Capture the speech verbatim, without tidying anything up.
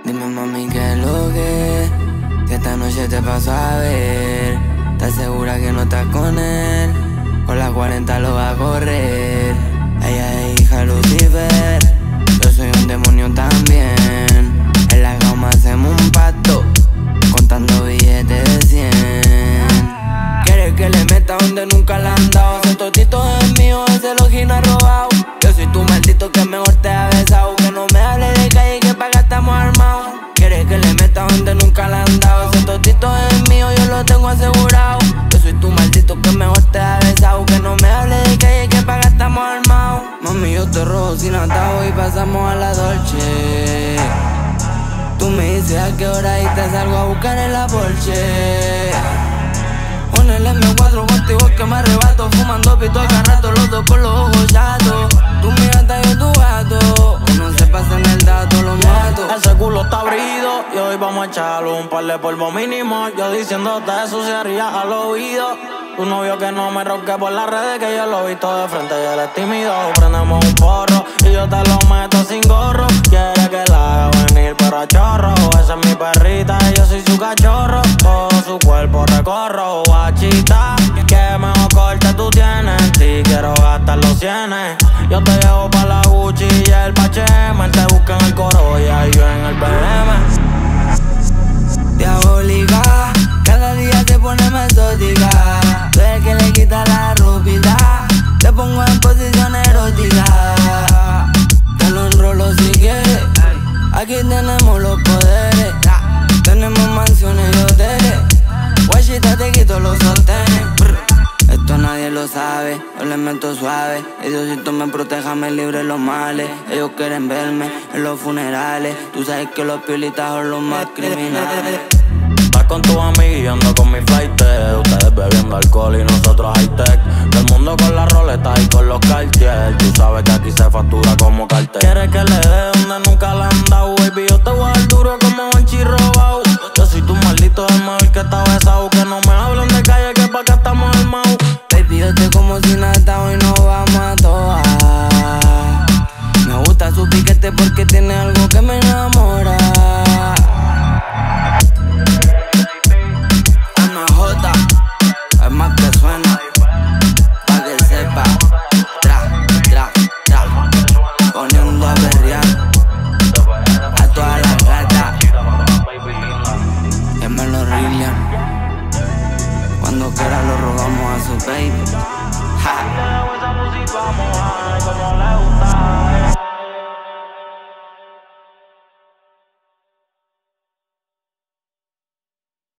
Dime mami qué es lo que, que esta noche te paso a ver. ¿Estás segura que no estás con él? Con las cuarenta lo va a correr. Ella es hija de Lucifer, yo soy un demonio también. En la cama hacemos un pacto, contando billetes de cien. Quieres que le meta donde nunca le han dado. Ese totito es mío, ese login ha robado. Yo soy tu maldito que mejor te ha besado. Que no me hable de calle que pa' acá estamos armados. Quieres que le meta donde nunca le han dado. Ese totito es mío, yo lo tengo asegurado. Yo soy tu maldito que mejor te ha besado. Que no me hable de calle que pa' acá estamos armados. Mami, yo te robo sin atado y pasamos a la Dolce. Tú me dices a qué hora y te salgo a buscar en la Porsche. Con el eme cuatro contigo es que me arrebato. Fumando pito acá rato, los dos con los ojos chatos. Tú mi gata, yo tu gato. Que no se pasen el dato, lo mato. Ese culo está abrido y hoy vamos a echarle un par de polvo mínimo. Yo diciéndote eso se haría al oído. Tu novio que no me ronque por las redes, que yo lo he visto de frente y él es tímido. Prendemos un porro y yo te lo meto sin gorro. Quiere que la haga venir pero a chorro. Esa es mi perrita y yo soy su cachorro. Todo su cuerpo recorro. Guachita, que mejor corte tú tienes. Si quiero gastar los cienes, yo te llevo pa' la Gucci y el Pache. Él te busca en el coro y ahí yo en el B M. Diabólica, cada día te pone más exótica. Tú eres que le quita la ropita, te pongo en posición erótica. Te lo enrolo si quieres, aquí tenemos los poderes. Tenemos mansiones y hoteles, guachita te quito los sostenes. Esto nadie lo sabe, yo le meto suave. Y Diosito me proteja, me libre los males. Ellos quieren verme en los funerales. Tú sabes que los piolitas son los más criminales. Vas con tu amiga y ando con mi flight. Ustedes bebiendo alcohol y nosotros high-tech. Del mundo con las roletas y con los Cartier. Tú sabes que aquí se factura como cartel. Quieres que le dé donde nunca le han dado. Baby, yo te voy a dar duro como Banchi robado. Yo soy tu maldito, el mejor que está besado. Que no me hablen de calle, que pa' acá estamos armados. Baby, yo te como si nada hoy nos vamos a toa. Me gusta su piquete porque tiene algo que me enamora. Ana J, es más que suena, pa' que sepa. Tra, tra, tra, poniendo a berrear a todas las gatas. Que me lo rillan. Cuando quiera lo robamos a su baby. Ja.